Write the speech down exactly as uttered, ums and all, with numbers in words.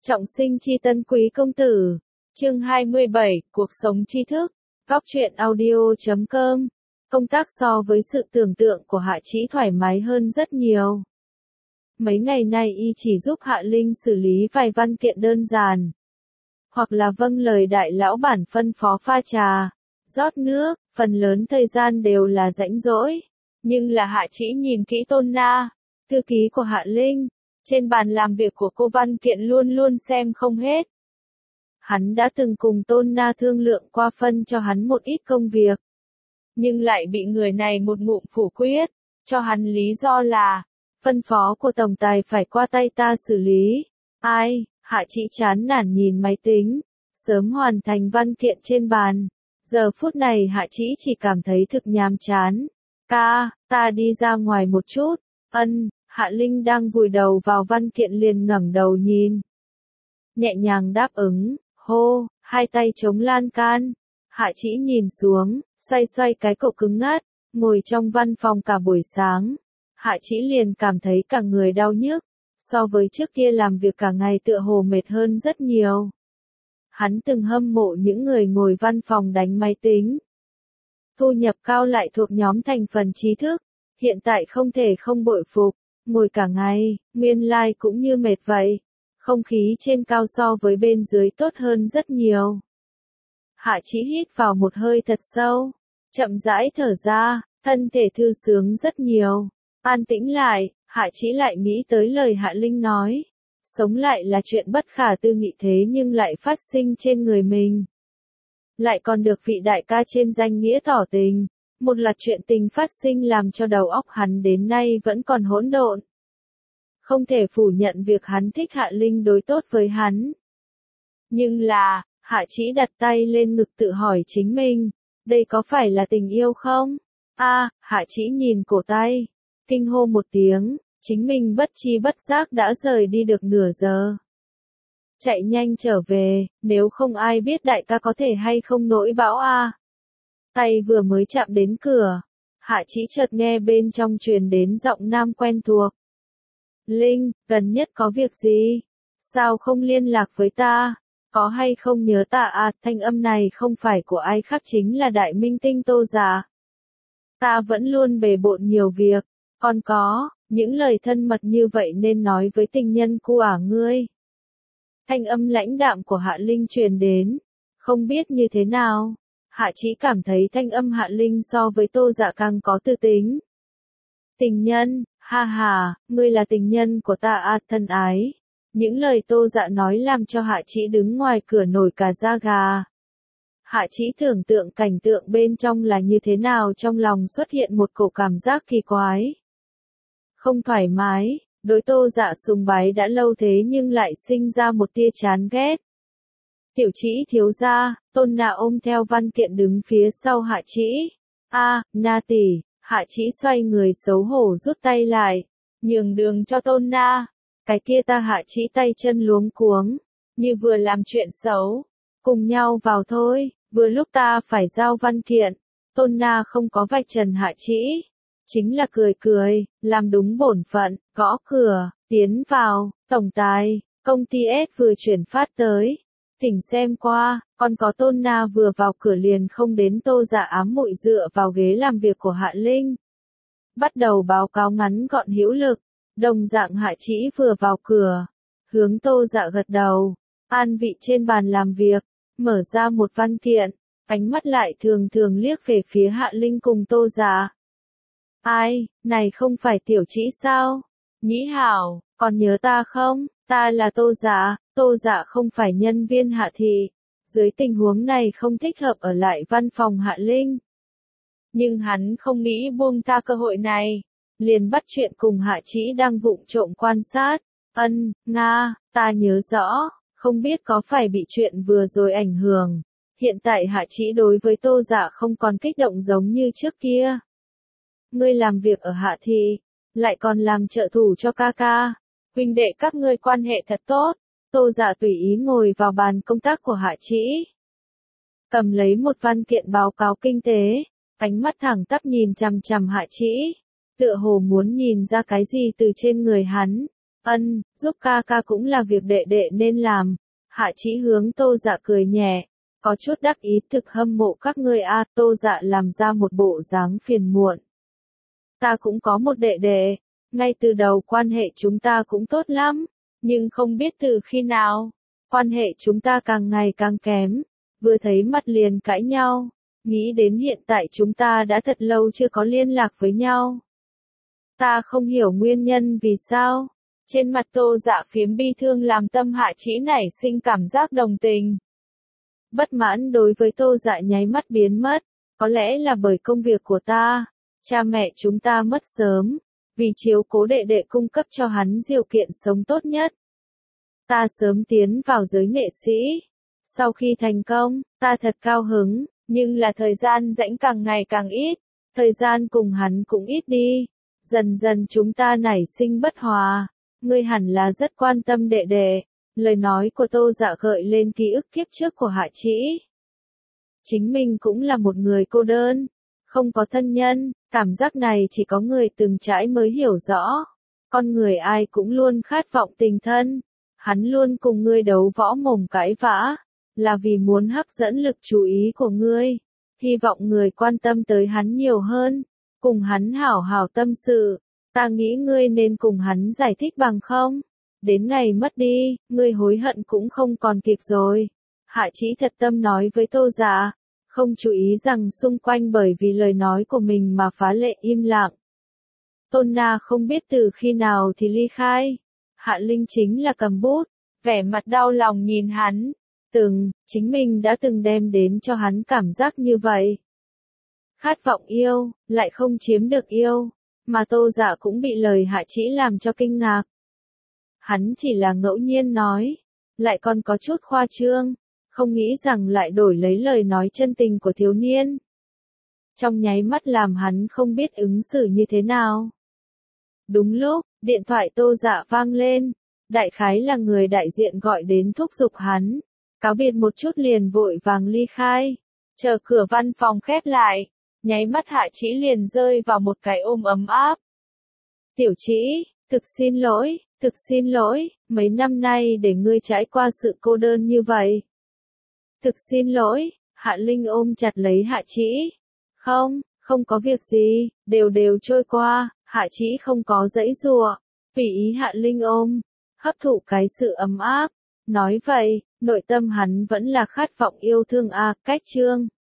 Trọng sinh chi tân quý công tử. Chương hai mươi bảy, cuộc sống tri thức. Góc truyện audio chấm com. Công tác so với sự tưởng tượng của Hạ Trĩ thoải mái hơn rất nhiều. Mấy ngày nay y chỉ giúp Hạ Linh xử lý vài văn kiện đơn giản. Hoặc là vâng lời đại lão bản phân phó pha trà, rót nước, phần lớn thời gian đều là rãnh rỗi. Nhưng là Hạ Trĩ nhìn kỹ Tôn Na, thư ký của Hạ Linh. Trên bàn làm việc của cô văn kiện luôn luôn xem không hết. Hắn đã từng cùng Tôn Na thương lượng qua phân cho hắn một ít công việc. Nhưng lại bị người này một ngụm phủ quyết, cho hắn lý do là, phân phó của tổng tài phải qua tay ta xử lý. Ai, Hạ Trĩ chán nản nhìn máy tính, sớm hoàn thành văn kiện trên bàn. Giờ phút này Hạ Trĩ chỉ cảm thấy thực nhàm chán. Ca, ta đi ra ngoài một chút. Ân. Hạ Linh đang vùi đầu vào văn kiện liền ngẩng đầu nhìn. Nhẹ nhàng đáp ứng, hô, hai tay chống lan can. Hạ Trĩ nhìn xuống, xoay xoay cái cổ cứng ngắt, ngồi trong văn phòng cả buổi sáng. Hạ Trĩ liền cảm thấy cả người đau nhức, so với trước kia làm việc cả ngày tựa hồ mệt hơn rất nhiều. Hắn từng hâm mộ những người ngồi văn phòng đánh máy tính. Thu nhập cao lại thuộc nhóm thành phần trí thức, hiện tại không thể không bội phục. Ngồi cả ngày, nguyên lai like cũng như mệt vậy. Không khí trên cao so với bên dưới tốt hơn rất nhiều. Hạ Trĩ hít vào một hơi thật sâu, chậm rãi thở ra, thân thể thư sướng rất nhiều. An tĩnh lại, Hạ Trĩ lại nghĩ tới lời Hạ Linh nói. Sống lại là chuyện bất khả tư nghị thế nhưng lại phát sinh trên người mình. Lại còn được vị đại ca trên danh nghĩa tỏ tình. Một loạt chuyện tình phát sinh làm cho đầu óc hắn đến nay vẫn còn hỗn độn. Không thể phủ nhận việc hắn thích Hạ Linh đối tốt với hắn. Nhưng là, Hạ Trĩ đặt tay lên ngực tự hỏi chính mình, đây có phải là tình yêu không? A, à, Hạ Trĩ nhìn cổ tay, kinh hô một tiếng, chính mình bất chi bất giác đã rời đi được nửa giờ. Chạy nhanh trở về, nếu không ai biết đại ca có thể hay không nỗi bão a. À. Tay vừa mới chạm đến cửa, Hạ Trĩ chợt nghe bên trong truyền đến giọng nam quen thuộc. Linh, gần nhất có việc gì? Sao không liên lạc với ta? Có hay không nhớ ta à? Thanh âm này không phải của ai khác chính là đại minh tinh Tô Dạ. Ta vẫn luôn bề bộn nhiều việc, còn có, những lời thân mật như vậy nên nói với tình nhân của ngươi. Thanh âm lãnh đạm của Hạ Linh truyền đến, không biết như thế nào. Hạ Trĩ cảm thấy thanh âm Hạ Linh so với Tô Dạ càng có tư tính. Tình nhân, ha ha, ngươi là tình nhân của ta à, thân ái. Những lời Tô Dạ nói làm cho Hạ Trĩ đứng ngoài cửa nổi cả da gà. Hạ Trĩ tưởng tượng cảnh tượng bên trong là như thế nào, trong lòng xuất hiện một cổ cảm giác kỳ quái. Không thoải mái, đối Tô Dạ sùng bái đã lâu thế nhưng lại sinh ra một tia chán ghét. Tiểu Trĩ thiếu gia, Tôn Na ôm theo văn kiện đứng phía sau Hạ Trĩ. A, à, Na tỷ, Hạ Trĩ xoay người xấu hổ rút tay lại, nhường đường cho Tôn Na. Cái kia ta Hạ Trĩ tay chân luống cuống, như vừa làm chuyện xấu. Cùng nhau vào thôi, vừa lúc ta phải giao văn kiện. Tôn Na không có vạch trần Hạ Trĩ, chính là cười cười, làm đúng bổn phận, gõ cửa, tiến vào, tổng tài, công ty S vừa chuyển phát tới. Thỉnh xem qua, còn có Tôn Na vừa vào cửa liền không đến Tô Dạ ám muội dựa vào ghế làm việc của Hạ Linh. Bắt đầu báo cáo ngắn gọn hữu lực, đồng dạng Hạ Trĩ vừa vào cửa, hướng Tô Dạ gật đầu, an vị trên bàn làm việc, mở ra một văn kiện, ánh mắt lại thường thường liếc về phía Hạ Linh cùng Tô Dạ. Ai, này không phải Tiểu Trĩ sao? Nhĩ hảo, còn nhớ ta không? Ta là Tô Dạ, Tô Dạ không phải nhân viên Hạ thị, dưới tình huống này không thích hợp ở lại văn phòng Hạ Linh. Nhưng hắn không nghĩ buông tha cơ hội này, liền bắt chuyện cùng Hạ Trĩ đang vụng trộm quan sát. Ân, Nga, ta nhớ rõ, không biết có phải bị chuyện vừa rồi ảnh hưởng. Hiện tại Hạ Trĩ đối với Tô Dạ không còn kích động giống như trước kia. Ngươi làm việc ở Hạ thị, lại còn làm trợ thủ cho ca ca. Huynh đệ các ngươi quan hệ thật tốt. Tô Dạ tùy ý ngồi vào bàn công tác của Hạ Trĩ. Cầm lấy một văn kiện báo cáo kinh tế, ánh mắt thẳng tắp nhìn chằm chằm Hạ Trĩ, tựa hồ muốn nhìn ra cái gì từ trên người hắn. Ân, giúp ca ca cũng là việc đệ đệ nên làm. Hạ Chí hướng Tô Dạ cười nhẹ, có chút đắc ý, thực hâm mộ các ngươi a. Tô Dạ làm ra một bộ dáng phiền muộn. Ta cũng có một đệ đệ, ngay từ đầu quan hệ chúng ta cũng tốt lắm, nhưng không biết từ khi nào, quan hệ chúng ta càng ngày càng kém, vừa thấy mặt liền cãi nhau, nghĩ đến hiện tại chúng ta đã thật lâu chưa có liên lạc với nhau. Ta không hiểu nguyên nhân vì sao. Trên mặt Tô Dạ phiếm bi thương làm tâm Hạ Chí nảy sinh cảm giác đồng tình. Bất mãn đối với Tô Dạ nháy mắt biến mất, có lẽ là bởi công việc của ta, cha mẹ chúng ta mất sớm, vì chiếu cố đệ đệ cung cấp cho hắn điều kiện sống tốt nhất. Ta sớm tiến vào giới nghệ sĩ, sau khi thành công, ta thật cao hứng, nhưng là thời gian rảnh càng ngày càng ít, thời gian cùng hắn cũng ít đi, dần dần chúng ta nảy sinh bất hòa. Ngươi hẳn là rất quan tâm đệ đệ. Lời nói của Tô Dạ gợi lên ký ức kiếp trước của Hạ Chí. Chính mình cũng là một người cô đơn, không có thân nhân, cảm giác này chỉ có người từng trải mới hiểu rõ. Con người ai cũng luôn khát vọng tình thân. Hắn luôn cùng ngươi đấu võ mồm cãi vã, là vì muốn hấp dẫn lực chú ý của ngươi, hy vọng người quan tâm tới hắn nhiều hơn, cùng hắn hảo hảo tâm sự. Ta nghĩ ngươi nên cùng hắn giải thích bằng không? Đến ngày mất đi, ngươi hối hận cũng không còn kịp rồi. Hạ Chí thật tâm nói với Tô Dạ, không chú ý rằng xung quanh bởi vì lời nói của mình mà phá lệ im lặng. Tôn Na không biết từ khi nào thì ly khai. Hạ Linh chính là cầm bút, vẻ mặt đau lòng nhìn hắn. Từng, chính mình đã từng đem đến cho hắn cảm giác như vậy. Khát vọng yêu, lại không chiếm được yêu. Mà Tô Dạ cũng bị lời Hạ Chí làm cho kinh ngạc. Hắn chỉ là ngẫu nhiên nói, lại còn có chút khoa trương, không nghĩ rằng lại đổi lấy lời nói chân tình của thiếu niên. Trong nháy mắt làm hắn không biết ứng xử như thế nào. Đúng lúc, điện thoại Tô Dạ vang lên, đại khái là người đại diện gọi đến thúc giục hắn, cáo biệt một chút liền vội vàng ly khai, chờ cửa văn phòng khép lại. Nháy mắt Hạ Chí liền rơi vào một cái ôm ấm áp. Tiểu Chí, thực xin lỗi, thực xin lỗi, mấy năm nay để ngươi trải qua sự cô đơn như vậy. Thực xin lỗi, Hạ Linh ôm chặt lấy Hạ Chí. Không, không có việc gì, đều đều trôi qua, Hạ Chí không có giãy giụa, tùy ý Hạ Linh ôm, hấp thụ cái sự ấm áp. Nói vậy, nội tâm hắn vẫn là khát vọng yêu thương a. Cách chương